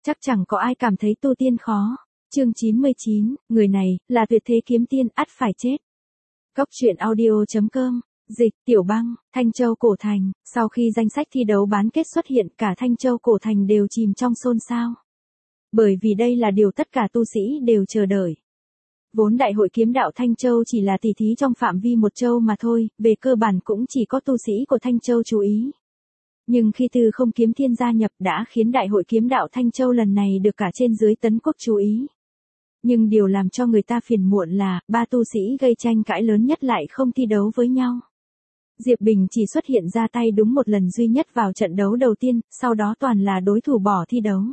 Chắc chẳng có ai cảm thấy tu tiên khó. Chương 99, người này, là tuyệt thế kiếm tiên, ắt phải chết. Góc truyện audio.com, dịch, Tiểu Băng, Thanh Châu Cổ Thành, sau khi danh sách thi đấu bán kết xuất hiện cả Thanh Châu Cổ Thành đều chìm trong xôn xao. Bởi vì đây là điều tất cả tu sĩ đều chờ đợi. Vốn Đại hội kiếm đạo Thanh Châu chỉ là tỷ thí trong phạm vi một châu mà thôi, về cơ bản cũng chỉ có tu sĩ của Thanh Châu chú ý. Nhưng khi Tư Không Kiếm Thiên gia nhập đã khiến Đại hội kiếm đạo Thanh Châu lần này được cả trên dưới Tấn Quốc chú ý. Nhưng điều làm cho người ta phiền muộn là, ba tu sĩ gây tranh cãi lớn nhất lại không thi đấu với nhau. Diệp Bình chỉ xuất hiện ra tay đúng một lần duy nhất vào trận đấu đầu tiên, sau đó toàn là đối thủ bỏ thi đấu.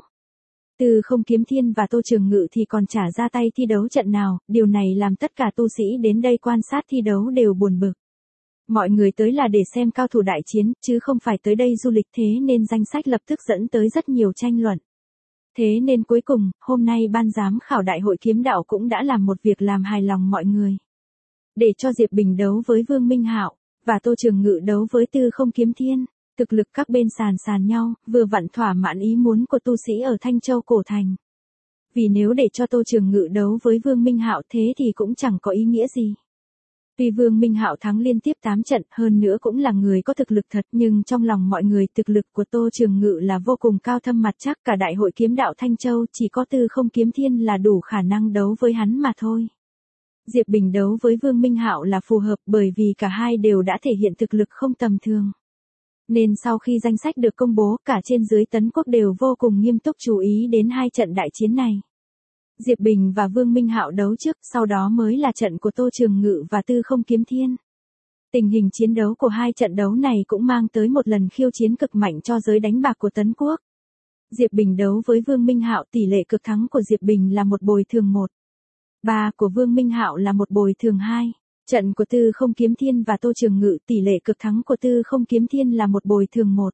Tư Không Kiếm Thiên và Tô Trường Ngự thì còn chả ra tay thi đấu trận nào, điều này làm tất cả tu sĩ đến đây quan sát thi đấu đều buồn bực. Mọi người tới là để xem cao thủ đại chiến, chứ không phải tới đây du lịch, thế nên danh sách lập tức dẫn tới rất nhiều tranh luận. Thế nên cuối cùng, hôm nay ban giám khảo Đại hội kiếm đạo cũng đã làm một việc làm hài lòng mọi người. Để cho Diệp Bình đấu với Vương Minh Hạo, và Tô Trường Ngự đấu với Tư Không Kiếm Thiên. Thực lực các bên sàn nhau, vừa vặn thỏa mãn ý muốn của tu sĩ ở Thanh Châu Cổ Thành. Vì nếu để cho Tô Trường Ngự đấu với Vương Minh Hạo thế thì cũng chẳng có ý nghĩa gì. Tuy Vương Minh Hạo thắng liên tiếp 8 trận, hơn nữa cũng là người có thực lực thật, nhưng trong lòng mọi người thực lực của Tô Trường Ngự là vô cùng cao thâm mặt chắc, cả Đại hội kiếm đạo Thanh Châu chỉ có Tư Không Kiếm Thiên là đủ khả năng đấu với hắn mà thôi. Diệp Bình đấu với Vương Minh Hạo là phù hợp bởi vì cả hai đều đã thể hiện thực lực không tầm thường. Nên sau khi danh sách được công bố, cả trên dưới Tấn Quốc đều vô cùng nghiêm túc chú ý đến hai trận đại chiến này. Diệp Bình và Vương Minh Hạo đấu trước, sau đó mới là trận của Tô Trường Ngự và Tư Không Kiếm Thiên. Tình hình chiến đấu của hai trận đấu này cũng mang tới một lần khiêu chiến cực mạnh cho giới đánh bạc của Tấn Quốc. Diệp Bình đấu với Vương Minh Hạo, tỷ lệ cực thắng của Diệp Bình là 1-3, 3 của Vương Minh Hạo là 1-2. Trận của Tư Không Kiếm Thiên và Tô Trường Ngự, tỷ lệ cực thắng của Tư Không Kiếm Thiên là 1-1,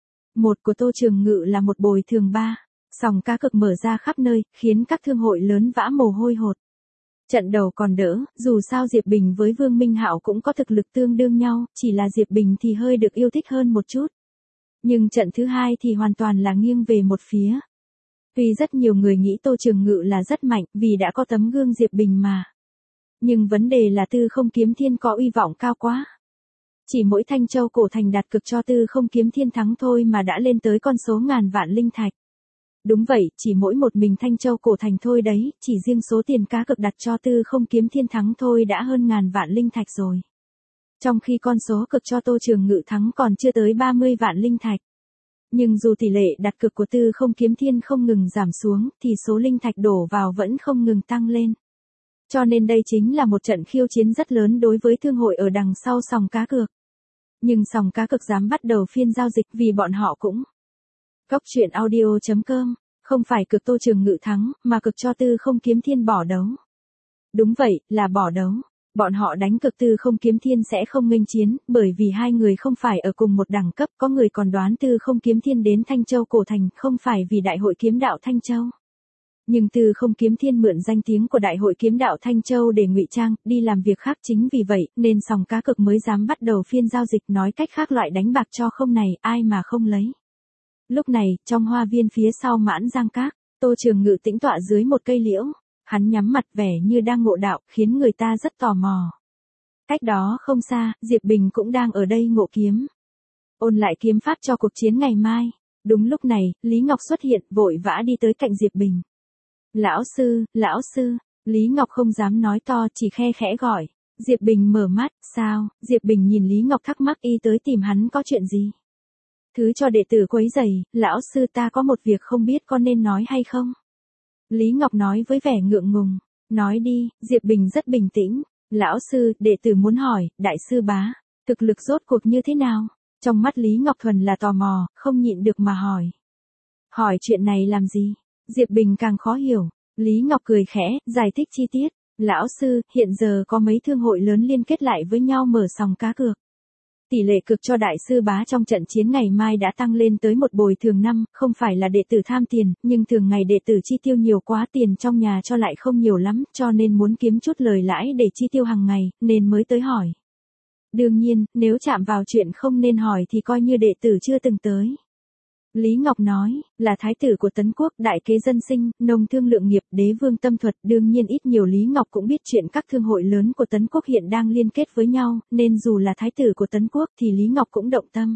1 của Tô Trường Ngự là 1-3. Sòng cá cược mở ra khắp nơi, khiến các thương hội lớn vã mồ hôi hột. Trận đầu còn đỡ, dù sao Diệp Bình với Vương Minh Hạo cũng có thực lực tương đương nhau, chỉ là Diệp Bình thì hơi được yêu thích hơn một chút. Nhưng trận thứ hai thì hoàn toàn là nghiêng về một phía. Tuy rất nhiều người nghĩ Tô Trường Ngự là rất mạnh, vì đã có tấm gương Diệp Bình mà. Nhưng vấn đề là Tư Không Kiếm Thiên có uy vọng cao quá. Chỉ mỗi Thanh Châu Cổ Thành đặt cược cho Tư Không Kiếm Thiên thắng thôi mà đã lên tới con số ngàn vạn linh thạch. Đúng vậy, chỉ mỗi một mình Thanh Châu Cổ Thành thôi đấy, chỉ riêng số tiền cá cược đặt cho Tư Không Kiếm Thiên thắng thôi đã hơn ngàn vạn linh thạch rồi. Trong khi con số cược cho Tô Trường Ngự thắng còn chưa tới 30 vạn linh thạch. Nhưng dù tỷ lệ đặt cược của Tư Không Kiếm Thiên không ngừng giảm xuống, thì số linh thạch đổ vào vẫn không ngừng tăng lên. Cho nên đây chính là một trận khiêu chiến rất lớn đối với thương hội ở đằng sau sòng cá cược. Nhưng sòng cá cược dám bắt đầu phiên giao dịch vì bọn họ cũng. Góc truyện audio.com, không phải cực Tô Trường Ngự thắng, mà cực cho Tư Không Kiếm Thiên bỏ đấu. Đúng vậy, là bỏ đấu. Bọn họ đánh cực Tư Không Kiếm Thiên sẽ không nghênh chiến, bởi vì hai người không phải ở cùng một đẳng cấp, có người còn đoán Tư Không Kiếm Thiên đến Thanh Châu Cổ Thành không phải vì Đại hội kiếm đạo Thanh Châu. Nhưng Tư Không Kiếm Thiên mượn danh tiếng của Đại hội kiếm đạo Thanh Châu để ngụy trang, đi làm việc khác, chính vì vậy, nên sòng cá cược mới dám bắt đầu phiên giao dịch, nói cách khác loại đánh bạc cho không này, ai mà không lấy. Lúc này, trong hoa viên phía sau Mãn Giang Các, Tô Trường Ngự tĩnh tọa dưới một cây liễu, hắn nhắm mặt vẻ như đang ngộ đạo, khiến người ta rất tò mò. Cách đó không xa, Diệp Bình cũng đang ở đây ngộ kiếm. Ôn lại kiếm pháp cho cuộc chiến ngày mai. Đúng lúc này, Lý Ngọc xuất hiện, vội vã đi tới cạnh Diệp Bình. Lão sư, Lý Ngọc không dám nói to, chỉ khe khẽ gọi. Diệp Bình mở mắt, sao? Diệp Bình nhìn Lý Ngọc thắc mắc, y tới tìm hắn có chuyện gì? Thứ cho đệ tử quấy rầy, lão sư ta có một việc không biết có nên nói hay không? Lý Ngọc nói với vẻ ngượng ngùng. Nói đi, Diệp Bình rất bình tĩnh. Lão sư, đệ tử muốn hỏi, đại sư bá, thực lực rốt cuộc như thế nào? Trong mắt Lý Ngọc thuần là tò mò, không nhịn được mà hỏi. Hỏi chuyện này làm gì? Diệp Bình càng khó hiểu. Lý Ngọc cười khẽ, giải thích chi tiết. Lão sư, hiện giờ có mấy thương hội lớn liên kết lại với nhau mở sòng cá cược. Tỷ lệ cực cho đại sư bá trong trận chiến ngày mai đã tăng lên tới 1-5, không phải là đệ tử tham tiền, nhưng thường ngày đệ tử chi tiêu nhiều quá, tiền trong nhà cho lại không nhiều lắm, cho nên muốn kiếm chút lời lãi để chi tiêu hàng ngày, nên mới tới hỏi. Đương nhiên, nếu chạm vào chuyện không nên hỏi thì coi như đệ tử chưa từng tới. Lý Ngọc nói, là thái tử của Tấn Quốc, đại kế dân sinh, nông thương lượng nghiệp, đế vương tâm thuật, đương nhiên ít nhiều Lý Ngọc cũng biết chuyện các thương hội lớn của Tấn Quốc hiện đang liên kết với nhau, nên dù là thái tử của Tấn Quốc thì Lý Ngọc cũng động tâm.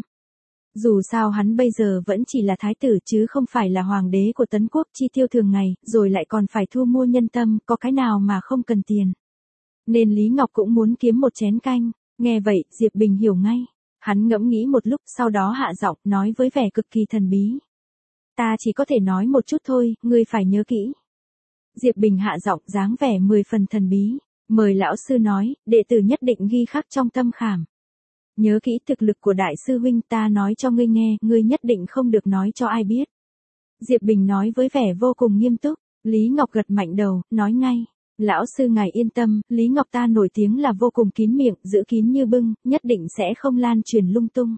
Dù sao hắn bây giờ vẫn chỉ là thái tử chứ không phải là hoàng đế của Tấn Quốc, chi tiêu thường ngày, rồi lại còn phải thu mua nhân tâm, có cái nào mà không cần tiền. Nên Lý Ngọc cũng muốn kiếm một chén canh, nghe vậy, Diệp Bình hiểu ngay. Hắn ngẫm nghĩ một lúc, sau đó hạ giọng, nói với vẻ cực kỳ thần bí. Ta chỉ có thể nói một chút thôi, ngươi phải nhớ kỹ. Diệp Bình hạ giọng, dáng vẻ 10 phần thần bí. Mời lão sư nói, đệ tử nhất định ghi khắc trong tâm khảm. Nhớ kỹ thực lực của đại sư huynh, ta nói cho ngươi nghe, ngươi nhất định không được nói cho ai biết. Diệp Bình nói với vẻ vô cùng nghiêm túc. Lý Ngọc gật mạnh đầu, nói ngay. Lão sư ngài yên tâm, Lý Ngọc ta nổi tiếng là vô cùng kín miệng, giữ kín như bưng, nhất định sẽ không lan truyền lung tung.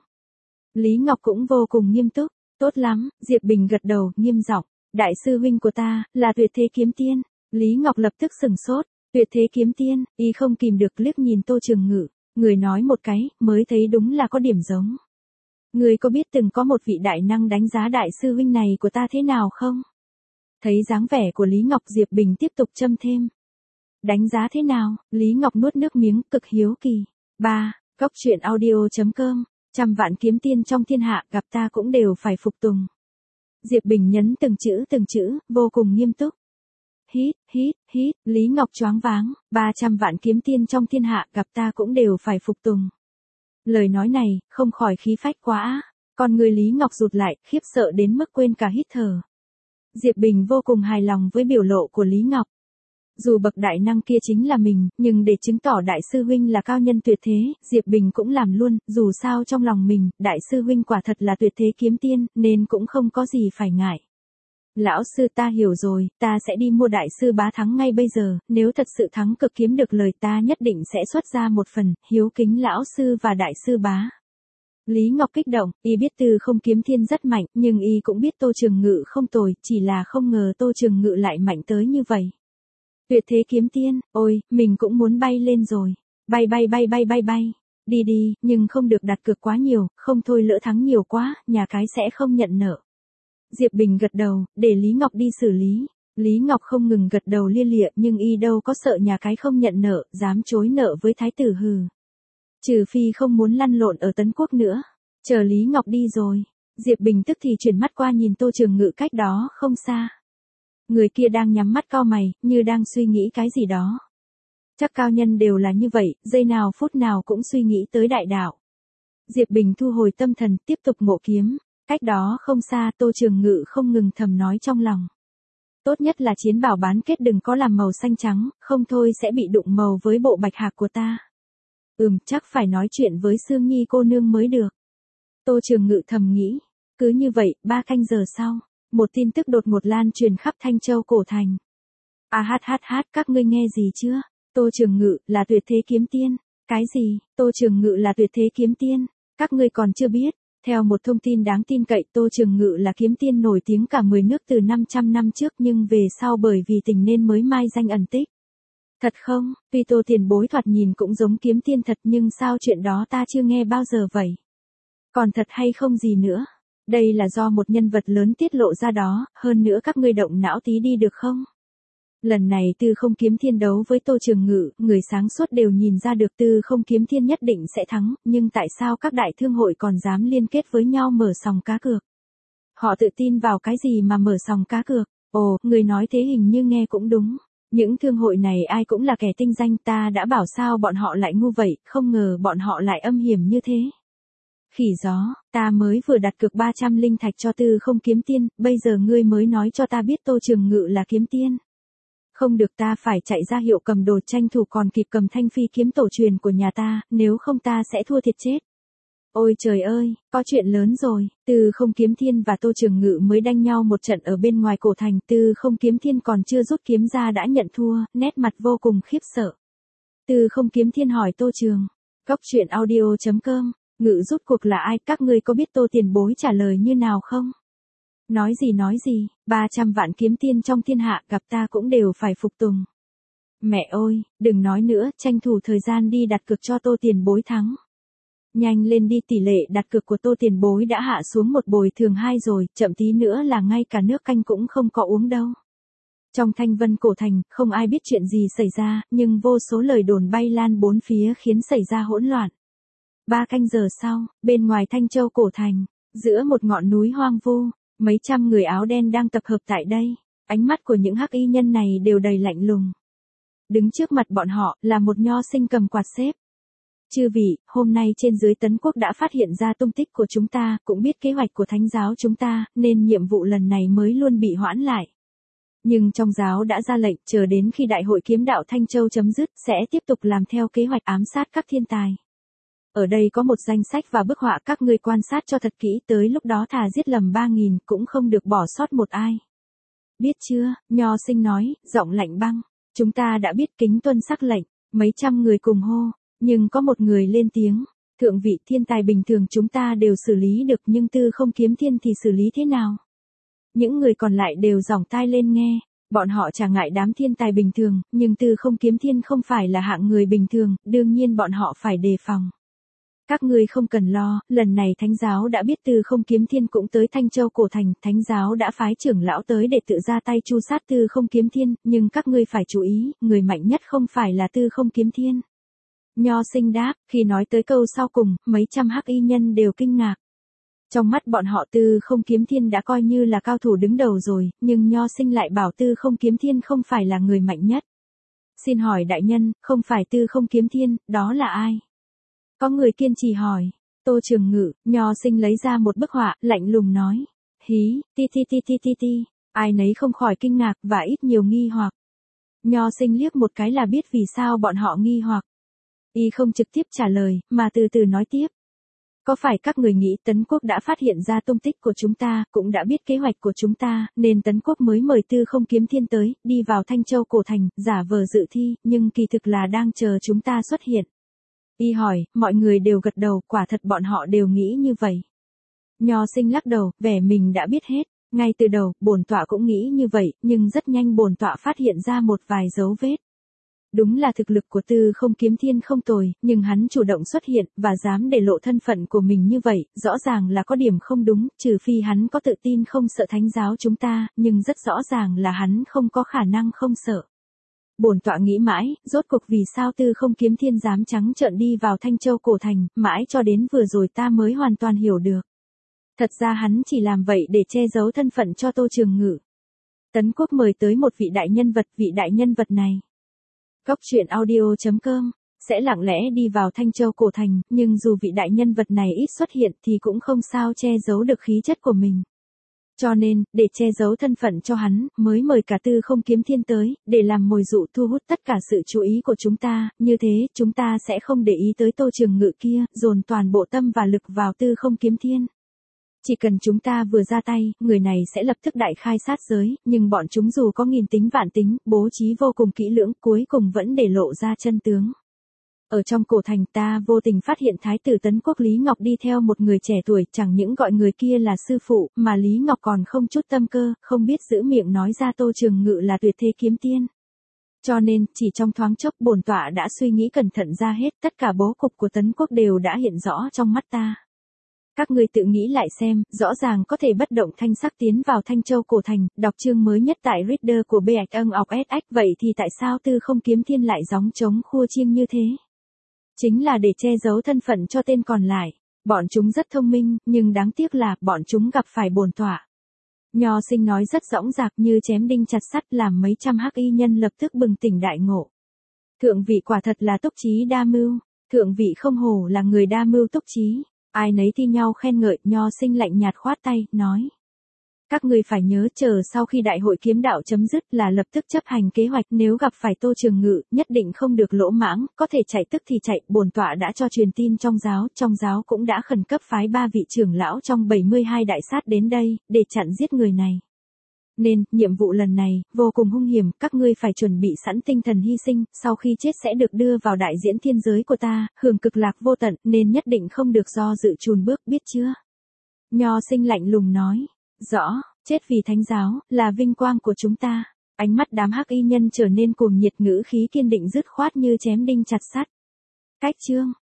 Lý Ngọc cũng vô cùng nghiêm túc. Tốt lắm, Diệp Bình gật đầu, nghiêm giọng. Đại sư huynh của ta, là Tuyệt Thế Kiếm Tiên. Lý Ngọc lập tức sửng sốt. Tuyệt Thế Kiếm Tiên, y không kìm được liếc nhìn Tô Trường Ngự. Người nói một cái, mới thấy đúng là có điểm giống. Người có biết từng có một vị đại năng đánh giá đại sư huynh này của ta thế nào không? Thấy dáng vẻ của Lý Ngọc, Diệp Bình tiếp tục châm thêm. Đánh giá thế nào? Lý Ngọc nuốt nước miếng, cực hiếu kỳ. 3. Góc truyện audio.com. Trăm vạn kiếm tiên trong thiên hạ, gặp ta cũng đều phải phục tùng. Diệp Bình nhấn từng chữ, vô cùng nghiêm túc. Hít, hít, hít, Lý Ngọc choáng váng, 300 vạn kiếm tiên trong thiên hạ, gặp ta cũng đều phải phục tùng. Lời nói này, không khỏi khí phách quá. Còn người Lý Ngọc rụt lại, khiếp sợ đến mức quên cả hít thở. Diệp Bình vô cùng hài lòng với biểu lộ của Lý Ngọc. Dù bậc đại năng kia chính là mình, nhưng để chứng tỏ đại sư huynh là cao nhân tuyệt thế, Diệp Bình cũng làm luôn, dù sao trong lòng mình, đại sư huynh quả thật là tuyệt thế kiếm tiên, nên cũng không có gì phải ngại. Lão sư ta hiểu rồi, ta sẽ đi mua đại sư bá thắng ngay bây giờ, nếu thật sự thắng cực kiếm được lời ta nhất định sẽ xuất ra một phần, hiếu kính lão sư và đại sư bá. Lý Ngọc kích động, y biết Tư Không Kiếm Thiên rất mạnh, nhưng y cũng biết Tô Trường Ngự không tồi, chỉ là không ngờ Tô Trường Ngự lại mạnh tới như vậy. Tuyệt thế kiếm tiên, ôi, mình cũng muốn bay lên rồi. Bay. Đi đi, nhưng không được đặt cược quá nhiều, không thôi lỡ thắng nhiều quá, nhà cái sẽ không nhận nợ. Diệp Bình gật đầu, để Lý Ngọc đi xử lý. Lý Ngọc không ngừng gật đầu lia lịa, nhưng y đâu có sợ nhà cái không nhận nợ, dám chối nợ với thái tử hừ. Trừ phi không muốn lăn lộn ở Tấn Quốc nữa. Chờ Lý Ngọc đi rồi. Diệp Bình tức thì chuyển mắt qua nhìn Tô Trường Ngự cách đó không xa. Người kia đang nhắm mắt cau mày, như đang suy nghĩ cái gì đó. Chắc cao nhân đều là như vậy, giây nào phút nào cũng suy nghĩ tới đại đạo. Diệp Bình thu hồi tâm thần, tiếp tục ngộ kiếm. Cách đó không xa, Tô Trường Ngự không ngừng thầm nói trong lòng. Tốt nhất là chiến bảo bán kết đừng có làm màu xanh trắng, không thôi sẽ bị đụng màu với bộ bạch hạc của ta. Chắc phải nói chuyện với Sương Nhi cô nương mới được. Tô Trường Ngự thầm nghĩ. Cứ như vậy, 3 canh giờ sau, một tin tức đột ngột lan truyền khắp Thanh Châu cổ thành. Các ngươi nghe gì chưa? Tô Trường Ngự là tuyệt thế kiếm tiên. Cái gì? Tô Trường Ngự là tuyệt thế kiếm tiên? Các ngươi còn chưa biết. Theo một thông tin đáng tin cậy, Tô Trường Ngự là kiếm tiên nổi tiếng cả 10 nước từ 500 năm trước, nhưng về sau bởi vì tình nên mới mai danh ẩn tích. Thật không? Tuy Tô tiền bối thoạt nhìn cũng giống kiếm tiên thật, nhưng sao chuyện đó ta chưa nghe bao giờ vậy? Còn thật hay không gì nữa? Đây là do một nhân vật lớn tiết lộ ra đó, hơn nữa các ngươi động não tí đi được không? Lần này Tư Không Kiếm Thiên đấu với Tô Trường Ngự, người sáng suốt đều nhìn ra được Tư Không Kiếm Thiên nhất định sẽ thắng, nhưng tại sao các đại thương hội còn dám liên kết với nhau mở sòng cá cược? Họ tự tin vào cái gì mà mở sòng cá cược? Ồ, người nói thế hình như nghe cũng đúng. Những thương hội này ai cũng là kẻ tinh danh, ta đã bảo sao bọn họ lại ngu vậy, không ngờ bọn họ lại âm hiểm như thế. Khỉ gió, ta mới vừa đặt cược 300 linh thạch cho Tư Không Kiếm Tiên, bây giờ ngươi mới nói cho ta biết Tô Trường Ngự là kiếm tiên. Không được, ta phải chạy ra hiệu cầm đồ tranh thủ còn kịp cầm thanh phi kiếm tổ truyền của nhà ta, nếu không ta sẽ thua thiệt chết. Ôi trời ơi, có chuyện lớn rồi, Tư Không Kiếm Thiên và Tô Trường Ngự mới đanh nhau một trận ở bên ngoài cổ thành, Tư Không Kiếm Thiên còn chưa rút kiếm ra đã nhận thua, nét mặt vô cùng khiếp sợ. Tư Không Kiếm Thiên hỏi Tô Trường, góc truyện audio.com, Ngự rút cuộc là ai, các ngươi có biết Tô tiền bối trả lời như nào không? Nói gì, 300 vạn kiếm tiên trong thiên hạ, gặp ta cũng đều phải phục tùng. Mẹ ơi, đừng nói nữa, tranh thủ thời gian đi đặt cược cho Tô tiền bối thắng. Nhanh lên đi, tỷ lệ đặt cược của Tô tiền bối đã hạ xuống một bồi thường 2 rồi, chậm tí nữa là ngay cả nước canh cũng không có uống đâu. Trong Thanh Vân cổ thành, không ai biết chuyện gì xảy ra, nhưng vô số lời đồn bay lan bốn phía khiến xảy ra hỗn loạn. 3 canh giờ sau, bên ngoài Thanh Châu cổ thành, giữa một ngọn núi hoang vu, mấy trăm người áo đen đang tập hợp tại đây. Ánh mắt của những hắc y nhân này đều đầy lạnh lùng. Đứng trước mặt bọn họ là một nho sinh cầm quạt xếp. Chư vị, hôm nay trên dưới Tấn Quốc đã phát hiện ra tung tích của chúng ta, cũng biết kế hoạch của thánh giáo chúng ta, nên nhiệm vụ lần này mới luôn bị hoãn lại. Nhưng trong giáo đã ra lệnh, chờ đến khi đại hội kiếm đạo Thanh Châu chấm dứt, sẽ tiếp tục làm theo kế hoạch ám sát các thiên tài. Ở đây có một danh sách và bức họa, các ngươi quan sát cho thật kỹ, tới lúc đó thà giết lầm 3.000 cũng không được bỏ sót một ai. Biết chưa, nho sinh nói, giọng lạnh băng. Chúng ta đã biết, kính tuân sắc lệnh. Mấy trăm người cùng hô, nhưng có một người lên tiếng. Thượng vị, thiên tài bình thường chúng ta đều xử lý được, nhưng Tư Không Kiếm Thiên thì xử lý thế nào? Những người còn lại đều giỏng tai lên nghe. Bọn họ chả ngại đám thiên tài bình thường, nhưng Tư Không Kiếm Thiên không phải là hạng người bình thường, đương nhiên bọn họ phải đề phòng. Các ngươi không cần lo, lần này thánh giáo đã biết Tư Không Kiếm Thiên cũng tới Thanh Châu cổ thành, thánh giáo đã phái trưởng lão tới để tự ra tay tru sát Tư Không Kiếm Thiên, nhưng các ngươi phải chú ý, người mạnh nhất không phải là Tư Không Kiếm Thiên. Nho sinh đáp, khi nói tới câu sau cùng, mấy trăm hắc y nhân đều kinh ngạc. Trong mắt bọn họ Tư Không Kiếm Thiên đã coi như là cao thủ đứng đầu rồi, nhưng Nho sinh lại bảo Tư Không Kiếm Thiên không phải là người mạnh nhất. Xin hỏi đại nhân, không phải Tư Không Kiếm Thiên, đó là ai? Có người kiên trì hỏi. Tô Trường Ngự, Nho sinh lấy ra một bức họa, lạnh lùng nói. Hí, ti. Ai nấy không khỏi kinh ngạc và ít nhiều nghi hoặc. Nho sinh liếc một cái là biết vì sao bọn họ nghi hoặc. Y không trực tiếp trả lời, mà từ từ nói tiếp. Có phải các người nghĩ Tấn Quốc đã phát hiện ra tung tích của chúng ta, cũng đã biết kế hoạch của chúng ta, nên Tấn Quốc mới mời Tư Không Kiếm Thiên tới, đi vào Thanh Châu cổ thành, giả vờ dự thi, nhưng kỳ thực là đang chờ chúng ta xuất hiện. Y hỏi, mọi người đều gật đầu, quả thật bọn họ đều nghĩ như vậy. Nho sinh lắc đầu, vẻ mình đã biết hết. Ngay từ đầu, bổn tọa cũng nghĩ như vậy, nhưng rất nhanh bổn tọa phát hiện ra một vài dấu vết. Đúng là thực lực của Tư Không Kiếm Thiên không tồi, nhưng hắn chủ động xuất hiện, và dám để lộ thân phận của mình như vậy, rõ ràng là có điểm không đúng, trừ phi hắn có tự tin không sợ thánh giáo chúng ta, nhưng rất rõ ràng là hắn không có khả năng không sợ. Bổn tọa nghĩ mãi, rốt cuộc vì sao Tư Không Kiếm Thiên dám trắng trợn đi vào Thanh Châu cổ thành, mãi cho đến vừa rồi ta mới hoàn toàn hiểu được. Thật ra hắn chỉ làm vậy để che giấu thân phận cho Tô Trường Ngự. Tấn Quốc mời tới một vị đại nhân vật này. Góc truyện audio.com sẽ lặng lẽ đi vào Thanh Châu cổ thành, nhưng dù vị đại nhân vật này ít xuất hiện thì cũng không sao che giấu được khí chất của mình. Cho nên, để che giấu thân phận cho hắn, mới mời cả Tư Không Kiếm Thiên tới, để làm mồi dụ thu hút tất cả sự chú ý của chúng ta, như thế, chúng ta sẽ không để ý tới Tô Trường Ngự kia, dồn toàn bộ tâm và lực vào Tư Không Kiếm Thiên. Chỉ cần chúng ta vừa ra tay, người này sẽ lập tức đại khai sát giới, nhưng bọn chúng dù có nghìn tính vạn tính, bố trí vô cùng kỹ lưỡng, cuối cùng vẫn để lộ ra chân tướng. Ở trong cổ thành ta vô tình phát hiện Thái tử Tấn Quốc Lý Ngọc đi theo một người trẻ tuổi, chẳng những gọi người kia là sư phụ, mà Lý Ngọc còn không chút tâm cơ, không biết giữ miệng nói ra Tô Trường Ngự là tuyệt thế kiếm tiên. Cho nên, chỉ trong thoáng chốc bổn tọa đã suy nghĩ cẩn thận ra hết, tất cả bố cục của Tấn Quốc đều đã hiện rõ trong mắt ta. Các ngươi tự nghĩ lại xem, rõ ràng có thể bất động thanh sắc tiến vào Thanh Châu cổ thành, đọc chương mới nhất tại Reader của BXN, vậy thì tại sao Tư Không Kiếm Thiên lại gióng trống khua chiêng như thế? Chính là để che giấu thân phận cho tên còn lại. Bọn chúng rất thông minh, nhưng đáng tiếc là, bọn chúng gặp phải bổn tọa. Nho sinh nói rất dõng dạc như chém đinh chặt sắt, làm mấy trăm hắc y nhân lập tức bừng tỉnh đại ngộ. Thượng vị quả thật là túc trí đa mưu, thượng vị không hổ là người đa mưu túc trí. Ai nấy thi nhau khen ngợi, Nho sinh lạnh nhạt khoát tay, nói. Các ngươi phải nhớ, chờ sau khi đại hội kiếm đạo chấm dứt là lập tức chấp hành kế hoạch, nếu gặp phải Tô Trường Ngự, nhất định không được lỗ mãng, có thể chạy tức thì chạy, bổn tọa đã cho truyền tin trong giáo cũng đã khẩn cấp phái 3 vị trưởng lão trong 72 đại sát đến đây, để chặn giết người này. Nên, nhiệm vụ lần này, vô cùng hung hiểm, các ngươi phải chuẩn bị sẵn tinh thần hy sinh, sau khi chết sẽ được đưa vào đại diễn thiên giới của ta, hưởng cực lạc vô tận, nên nhất định không được do dự chùn bước, biết chưa? Nho sinh lạnh lùng nói, rõ, chết vì thánh giáo, là vinh quang của chúng ta. Ánh mắt đám hắc y nhân trở nên cuồng nhiệt, ngữ khí kiên định dứt khoát như chém đinh chặt sắt. Cách chương